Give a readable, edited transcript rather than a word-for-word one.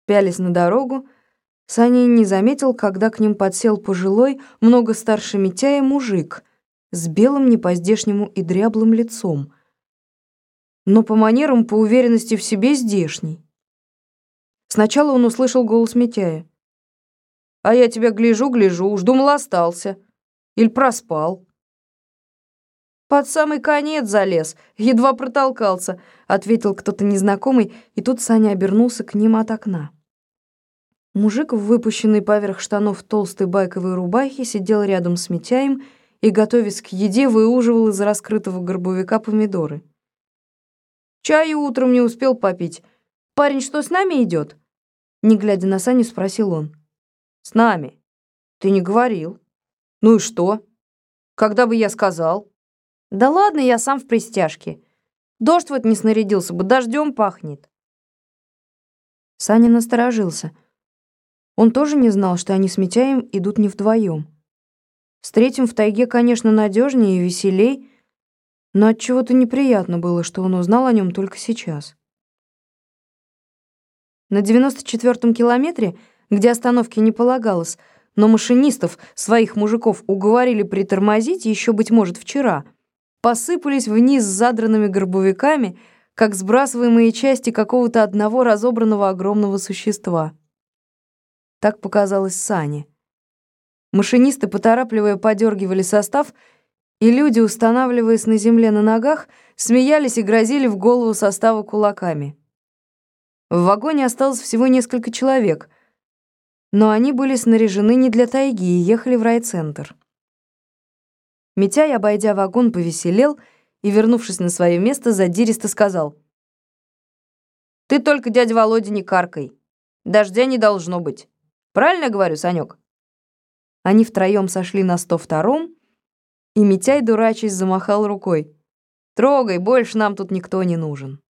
Пялись на дорогу, Саня не заметил, когда к ним подсел пожилой, много старше Митяя мужик с белым не по-здешнему и дряблым лицом, но по манерам, по уверенности в себе здешний. Сначала он услышал голос Митяя. «А я тебя гляжу, уж думал, остался. Или проспал». «Под самый конец залез, едва протолкался», — ответил кто-то незнакомый, и тут Саня обернулся к ним от окна. Мужик в выпущенной поверх штанов толстой байковой рубахе сидел рядом с Митяем и, готовясь к еде, выуживал из раскрытого горбовика помидоры. «Чаю утром не успел попить. Парень что, с нами идет?» Не глядя на Саню, спросил он. «С нами? Ты не говорил. Ну и что? Когда бы я сказал?» «Да ладно, я сам в пристяжке. Дождь вот не снарядился бы, дождем пахнет». Саня насторожился. Он тоже не знал, что они с Митяем идут не вдвоем. С третьим в тайге, конечно, надежнее и веселей, но отчего-то неприятно было, что он узнал о нем только сейчас. На 94-м километре, где остановки не полагалось, но машинистов, своих мужиков, уговорили притормозить еще, быть может, вчера, посыпались вниз с задранными горбовиками, как сбрасываемые части какого-то одного разобранного огромного существа. Так показалось Сане. Машинисты, поторапливая, подергивали состав, и люди, устанавливаясь на земле на ногах, смеялись и грозили в голову состава кулаками. В вагоне осталось всего несколько человек, но они были снаряжены не для тайги и ехали в райцентр. Митяй, обойдя вагон, повеселел и, вернувшись на свое место, задиристо сказал: «Ты только, дядя Володя, не каркай. Дождя не должно быть. Правильно я говорю, Санек?» Они втроем сошли на 102-м, и Митяй, дурачась, замахал рукой. «Трогай, больше нам тут никто не нужен».